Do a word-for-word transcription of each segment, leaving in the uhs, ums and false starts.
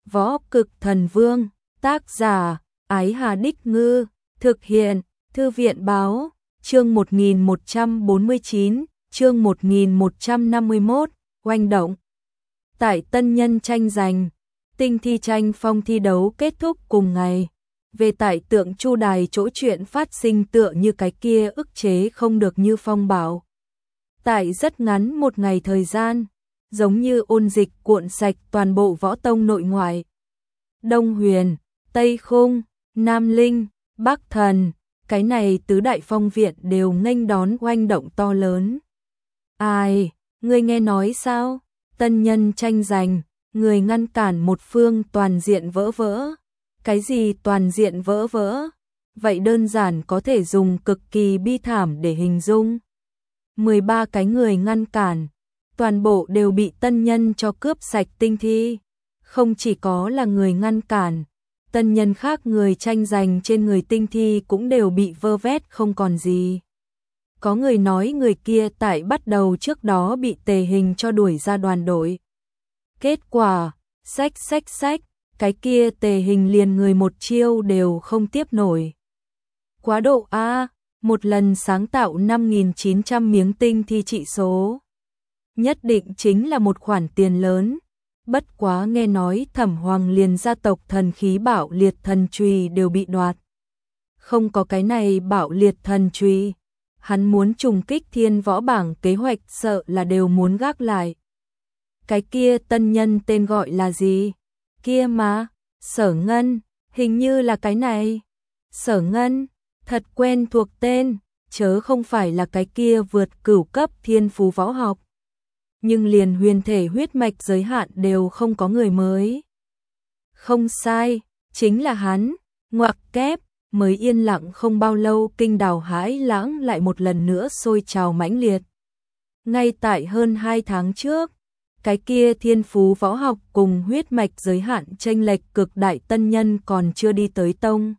Võ Cực Thần Vương, tác giả, Ái Hà Đích Ngư, thực hiện, Thư viện Báo, chương một nghìn một trăm bốn mươi chín, chương một nghìn một trăm năm mươi mốt, oanh động. Tại tân nhân tranh giành, tinh thi tranh phong thi đấu kết thúc cùng ngày. Về tại tượng Chu Đài chỗ chuyện phát sinh tựa như cái kia ức chế không được như phong bảo. Tại rất ngắn một ngày thời gian, giống như ôn dịch cuộn sạch toàn bộ võ tông nội ngoại. Đông Huyền, Tây Khung, Nam Linh, Bắc Thần, cái này tứ đại phong viện đều nghênh đón oanh động to lớn. Ai, người nghe nói sao? Tân nhân tranh giành, người ngăn cản một phương toàn diện vỡ vỡ. Cái gì toàn diện vỡ vỡ? Vậy đơn giản có thể dùng cực kỳ bi thảm để hình dung. mười ba cái người ngăn cản, toàn bộ đều bị tân nhân cho cướp sạch tinh thi. Không chỉ có là người ngăn cản, tân nhân khác người tranh giành trên người tinh thi cũng đều bị vơ vét không còn gì. Có người nói người kia tại bắt đầu trước đó bị tề hình cho đuổi ra đoàn đội. Kết quả, xách xách xách, cái kia tề hình liền người một chiêu đều không tiếp nổi. Quá độ A, một lần sáng tạo năm nghìn chín trăm miếng tinh thi trị số. Nhất định chính là một khoản tiền lớn. Bất quá nghe nói Thẩm Hoàng liền gia tộc thần khí Bạo Liệt Thần Chùy đều bị đoạt. Không có cái này Bạo Liệt Thần Chùy, hắn muốn trùng kích thiên võ bảng kế hoạch sợ là đều muốn gác lại. Cái kia tân nhân tên gọi là gì? Kia mà, Sở Ngân, hình như là cái này. Sở Ngân, thật quen thuộc tên, chớ không phải là cái kia vượt cửu cấp thiên phú võ học. Nhưng liền huyền thể huyết mạch giới hạn đều không có người mới. Không sai, chính là hắn, ngoặc kép, mới yên lặng không bao lâu kinh đào hãi lãng lại một lần nữa sôi trào mãnh liệt. Ngay tại hơn hai tháng trước, cái kia thiên phú võ học cùng huyết mạch giới hạn chênh lệch cực đại tân nhân còn chưa đi tới tông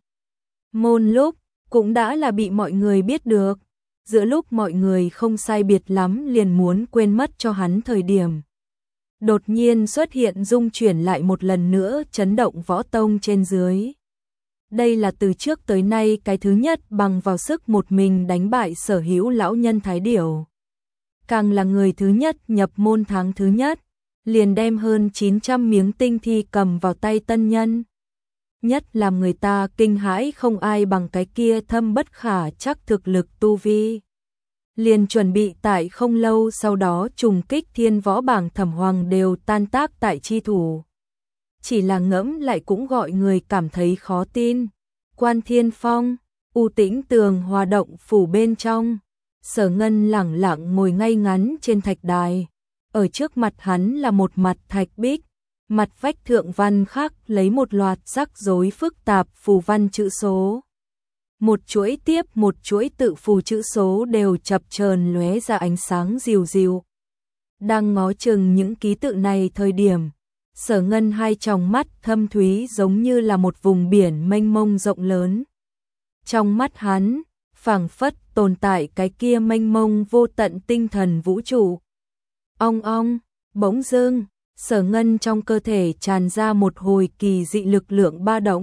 môn lúc, cũng đã là bị mọi người biết được. Giữa lúc mọi người không sai biệt lắm liền muốn quên mất cho hắn thời điểm. Đột nhiên xuất hiện dung chuyển lại một lần nữa chấn động võ tông trên dưới. Đây là từ trước tới nay cái thứ nhất bằng vào sức một mình đánh bại sở hữu lão nhân Thái Điểu. Càng là người thứ nhất nhập môn tháng thứ nhất, liền đem hơn chín trăm miếng tinh thi cầm vào tay tân nhân. Nhất làm người ta kinh hãi không ai bằng cái kia thâm bất khả chắc thực lực tu vi. Liền chuẩn bị tại không lâu sau đó trùng kích thiên võ bảng Thẩm Hoàng đều tan tác tại chi thủ. Chỉ là ngẫm lại cũng gọi người cảm thấy khó tin. Quan Thiên Phong, u tĩnh tường hòa động phủ bên trong. Sở Ngân lẳng lặng ngồi ngay ngắn trên thạch đài. Ở trước mặt hắn là một mặt thạch bích. Mặt vách thượng văn khắc lấy một loạt rắc rối phức tạp phù văn chữ số. Một chuỗi tiếp một chuỗi tự phù chữ số đều chập chờn lóe ra ánh sáng dịu dịu. Đang ngó chừng những ký tự này thời điểm, Sở Ngân hai tròng mắt thâm thúy giống như là một vùng biển mênh mông rộng lớn. Trong mắt hắn, phảng phất tồn tại cái kia mênh mông vô tận tinh thần vũ trụ. Ong ong, bỗng dưng, Sở Ngân trong cơ thể tràn ra một hồi kỳ dị lực lượng ba động.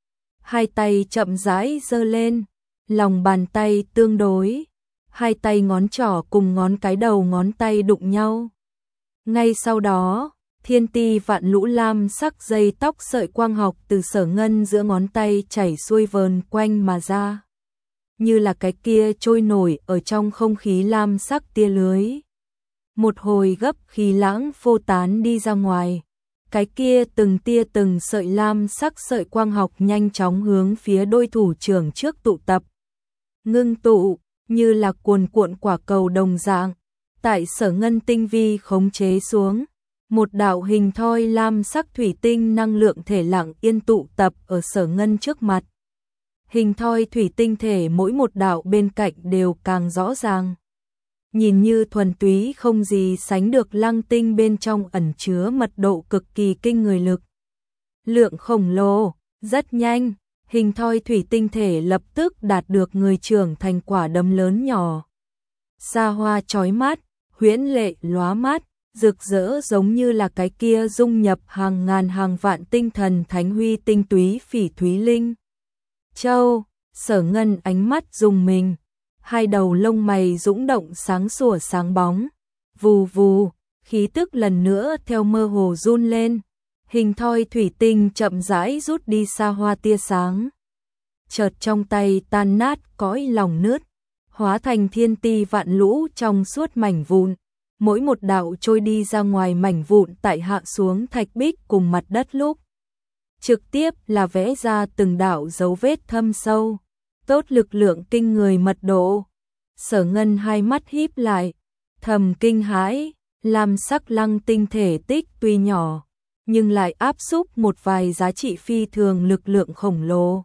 Hai tay chậm rãi giơ lên, lòng bàn tay tương đối, hai tay ngón trỏ cùng ngón cái đầu ngón tay đụng nhau. Ngay sau đó, thiên ti vạn lũ lam sắc dây tóc sợi quang học từ Sở Ngân giữa ngón tay chảy xuôi vờn quanh mà ra. Như là cái kia trôi nổi ở trong không khí lam sắc tia lưới. Một hồi gấp khí lãng phô tán đi ra ngoài. Cái kia từng tia từng sợi lam sắc sợi quang học nhanh chóng hướng phía đôi thủ trưởng trước tụ tập. Ngưng tụ, như là cuồn cuộn quả cầu đồng dạng. Tại Sở Ngân tinh vi khống chế xuống, một đạo hình thoi lam sắc thủy tinh năng lượng thể lặng yên tụ tập ở Sở Ngân trước mặt. Hình thoi thủy tinh thể mỗi một đạo bên cạnh đều càng rõ ràng. Nhìn như thuần túy không gì sánh được lăng tinh bên trong ẩn chứa mật độ cực kỳ kinh người lực. Lượng khổng lồ, rất nhanh, hình thoi thủy tinh thể lập tức đạt được người trưởng thành quả đấm lớn nhỏ. Xa hoa chói mắt, huyễn lệ lóa mắt, rực rỡ giống như là cái kia dung nhập hàng ngàn hàng vạn tinh thần thánh huy tinh túy phỉ thúy linh. Châu, Sở Ngân ánh mắt rùng mình, hai đầu lông mày dũng động sáng sủa sáng bóng, vù vù, khí tức lần nữa theo mơ hồ run lên, hình thoi thủy tinh chậm rãi rút đi xa hoa tia sáng. Chợt trong tay tan nát cõi lòng nứt, hóa thành thiên ti vạn lũ trong suốt mảnh vụn, mỗi một đạo trôi đi ra ngoài mảnh vụn tại hạ xuống thạch bích cùng mặt đất lúc. Trực tiếp là vẽ ra từng đạo dấu vết thâm sâu, tốt lực lượng kinh người mật độ. Sở Ngân hai mắt híp lại, thầm kinh hãi, làm sắc lăng tinh thể tích tuy nhỏ, nhưng lại áp xúc một vài giá trị phi thường lực lượng khổng lồ.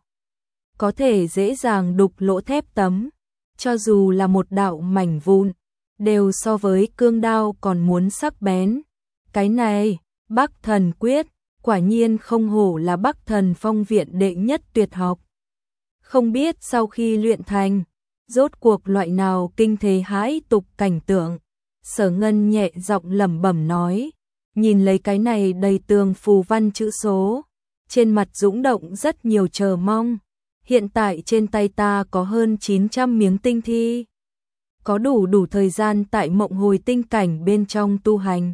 Có thể dễ dàng đục lỗ thép tấm, cho dù là một đạo mảnh vụn, đều so với cương đao còn muốn sắc bén. Cái này, Bắc Thần Quyết, quả nhiên không hổ là Bắc Thần Phong viện đệ nhất tuyệt học. Không biết sau khi luyện thành, rốt cuộc loại nào kinh thế hãi tục cảnh tượng. Sở Ngân nhẹ giọng lẩm bẩm nói, nhìn lấy cái này đầy tường phù văn chữ số, trên mặt dũng động rất nhiều chờ mong. Hiện tại trên tay ta có hơn chín trăm miếng tinh thi, có đủ đủ thời gian tại mộng hồi tinh cảnh bên trong tu hành.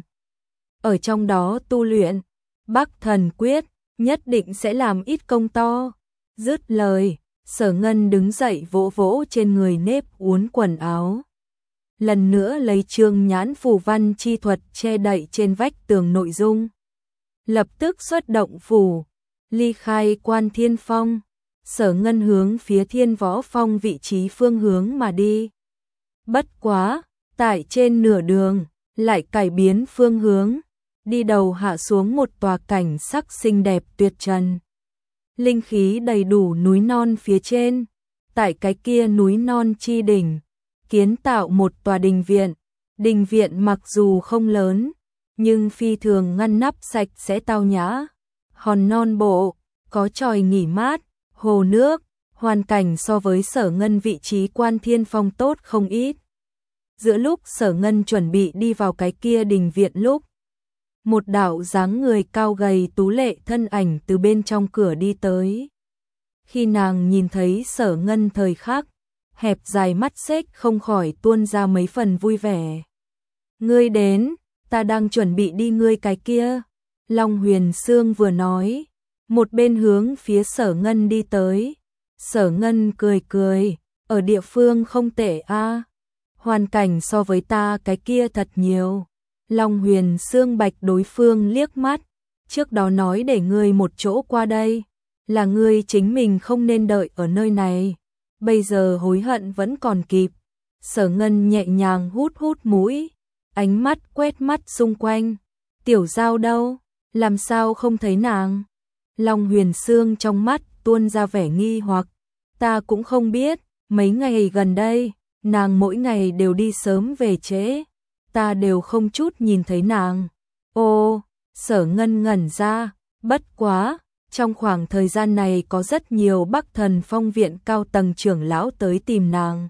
Ở trong đó tu luyện Bắc Thần Quyết, nhất định sẽ làm ít công to. Dứt lời, Sở Ngân đứng dậy vỗ vỗ trên người nếp uốn quần áo. Lần nữa lấy chương nhãn phù văn chi thuật che đậy trên vách tường nội dung. Lập tức xuất động phù, ly khai Quan Thiên Phong. Sở Ngân hướng phía Thiên Võ Phong vị trí phương hướng mà đi. Bất quá, tại trên nửa đường, lại cải biến phương hướng, đi đầu hạ xuống một tòa cảnh sắc xinh đẹp tuyệt trần. Linh khí đầy đủ núi non phía trên, tại cái kia núi non chi đỉnh, kiến tạo một tòa đình viện. Đình viện mặc dù không lớn, nhưng phi thường ngăn nắp sạch sẽ tao nhã. Hòn non bộ, có chòi nghỉ mát, hồ nước, hoàn cảnh so với Sở Ngân vị trí Quan Thiên Phong tốt không ít. Giữa lúc Sở Ngân chuẩn bị đi vào cái kia đình viện lúc, một đạo dáng người cao gầy tú lệ thân ảnh từ bên trong cửa đi tới. Khi nàng nhìn thấy Sở Ngân thời khắc, hẹp dài mắt xếch không khỏi tuôn ra mấy phần vui vẻ. Ngươi đến, ta đang chuẩn bị đi ngươi cái kia. Long Huyền Sương vừa nói, một bên hướng phía Sở Ngân đi tới. Sở Ngân cười cười, ở địa phương không tệ a, hoàn cảnh so với ta cái kia thật nhiều. Long Huyền Sương bạch đối phương liếc mắt, trước đó nói để ngươi một chỗ qua đây, là ngươi chính mình không nên đợi ở nơi này, bây giờ hối hận vẫn còn kịp. Sở Ngân nhẹ nhàng hút hút mũi, ánh mắt quét mắt xung quanh. Tiểu Giao đâu, làm sao không thấy nàng? Long Huyền Sương trong mắt tuôn ra vẻ nghi hoặc, ta cũng không biết, mấy ngày gần đây, nàng mỗi ngày đều đi sớm về trễ, ta đều không chút nhìn thấy nàng. Ô, Sở Ngân ngẩn ra, bất quá, trong khoảng thời gian này có rất nhiều Bắc Thần Phong viện cao tầng trưởng lão tới tìm nàng.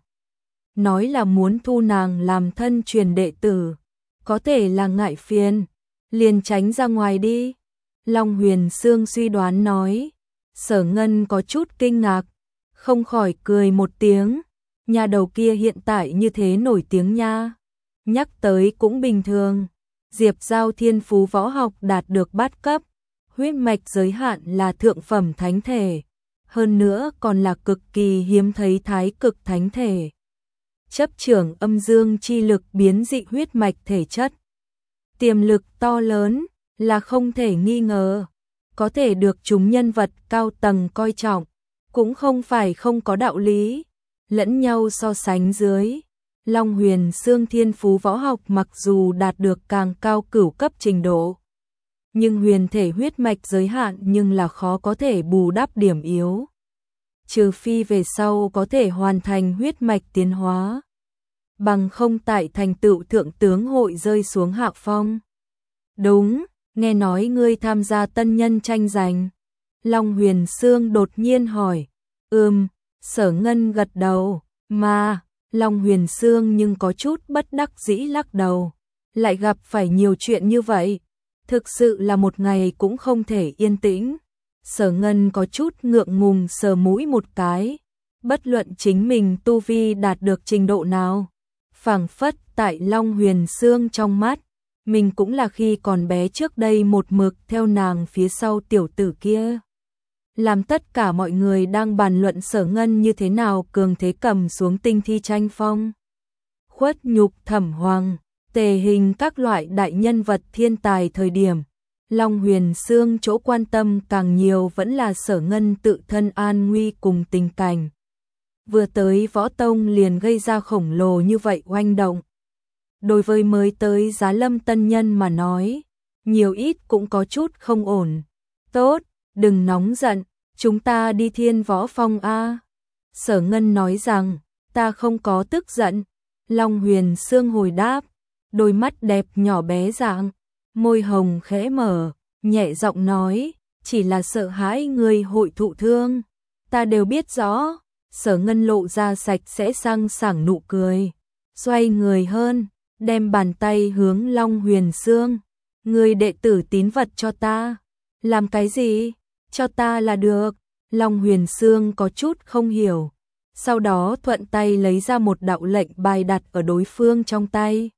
Nói là muốn thu nàng làm thân truyền đệ tử, có thể là ngại phiền, liền tránh ra ngoài đi. Long Huyền Sương suy đoán nói. Sở Ngân có chút kinh ngạc, không khỏi cười một tiếng, nhà đầu kia hiện tại như thế nổi tiếng nha. Nhắc tới cũng bình thường, Diệp Giao thiên phú võ học đạt được bát cấp, huyết mạch giới hạn là thượng phẩm thánh thể, hơn nữa còn là cực kỳ hiếm thấy thái cực thánh thể. Chấp trưởng âm dương chi lực biến dị huyết mạch thể chất, tiềm lực to lớn, là không thể nghi ngờ, có thể được chúng nhân vật cao tầng coi trọng, cũng không phải không có đạo lý. Lẫn nhau so sánh dưới, Long Huyền Sương thiên phú võ học mặc dù đạt được càng cao cửu cấp trình độ, nhưng huyền thể huyết mạch giới hạn nhưng là khó có thể bù đắp điểm yếu. Trừ phi về sau có thể hoàn thành huyết mạch tiến hóa, bằng không tại thành tựu thượng tướng hội rơi xuống hạ phong. Đúng, nghe nói ngươi tham gia tân nhân tranh giành. Long Huyền Sương đột nhiên hỏi. Ừm, Sở Ngân gật đầu, mà, Long Huyền Sương nhưng có chút bất đắc dĩ lắc đầu. lại gặp phải nhiều chuyện như vậy, thực sự là một ngày cũng không thể yên tĩnh. Sở Ngân có chút ngượng ngùng sờ mũi một cái, bất luận chính mình tu vi đạt được trình độ nào, phảng phất tại Long Huyền Sương trong mắt, mình cũng là khi còn bé trước đây một mực theo nàng phía sau tiểu tử kia. Làm tất cả mọi người đang bàn luận Sở Ngân như thế nào cường thế cầm xuống tinh thi tranh phong. Khuất Nhục, Thẩm Hoàng, Tề Hình các loại đại nhân vật thiên tài thời điểm, Long Huyền Sương chỗ quan tâm càng nhiều vẫn là Sở Ngân tự thân an nguy cùng tình cảnh. Vừa tới võ tông liền gây ra khổng lồ như vậy oanh động. Đối với mới tới Giá Lâm tân nhân mà nói, nhiều ít cũng có chút không ổn. Tốt, đừng nóng giận, chúng ta đi Thiên Võ Phong a. Sở Ngân nói rằng, ta không có tức giận. Long Huyền Sương hồi đáp, đôi mắt đẹp nhỏ bé dạng, môi hồng khẽ mở, nhẹ giọng nói, chỉ là sợ hãi người hội thụ thương. Ta đều biết rõ. Sở Ngân lộ ra sạch sẽ sang sảng nụ cười, xoay người hơn, đem bàn tay hướng Long Huyền Sương. Người đệ tử tín vật cho ta. Làm cái gì? Cho ta là được. Long Huyền Sương có chút không hiểu. Sau đó thuận tay lấy ra một đạo lệnh bài đặt ở đối phương trong tay.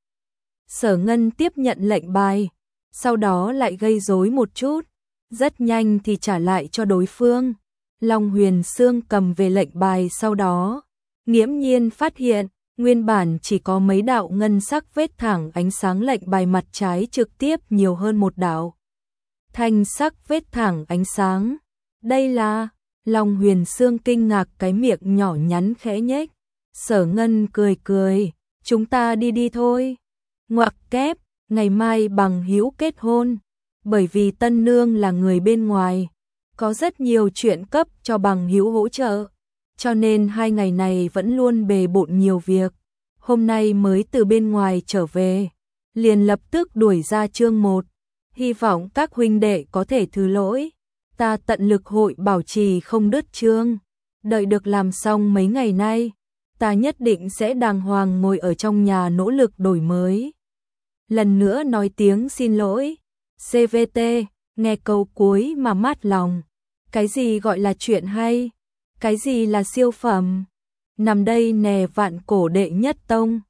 Sở Ngân tiếp nhận lệnh bài, sau đó lại gây rối một chút, rất nhanh thì trả lại cho đối phương. Long Huyền Sương cầm về lệnh bài sau đó, nghiễm nhiên phát hiện, nguyên bản chỉ có mấy đạo ngân sắc vết thẳng ánh sáng lệnh bài mặt trái trực tiếp nhiều hơn một đạo thanh sắc vết thẳng ánh sáng. Đây là, Long Huyền Sương kinh ngạc cái miệng nhỏ nhắn khẽ nhếch. Sở Ngân cười cười, chúng ta đi đi thôi. Ngoặc kép, ngày mai bằng hữu kết hôn, bởi vì tân nương là người bên ngoài, có rất nhiều chuyện cấp cho bằng hữu hỗ trợ, cho nên hai ngày này vẫn luôn bề bộn nhiều việc. Hôm nay mới từ bên ngoài trở về, liền lập tức đuổi ra chương một. Hy vọng các huynh đệ có thể thứ lỗi, ta tận lực hội bảo trì không đứt chương. Đợi được làm xong mấy ngày nay, ta nhất định sẽ đàng hoàng ngồi ở trong nhà nỗ lực đổi mới. Lần nữa nói tiếng xin lỗi. xê vê tê, nghe câu cuối mà mát lòng. Cái gì gọi là chuyện hay? Cái gì là siêu phẩm? Nằm đây nè vạn cổ đệ nhất tông.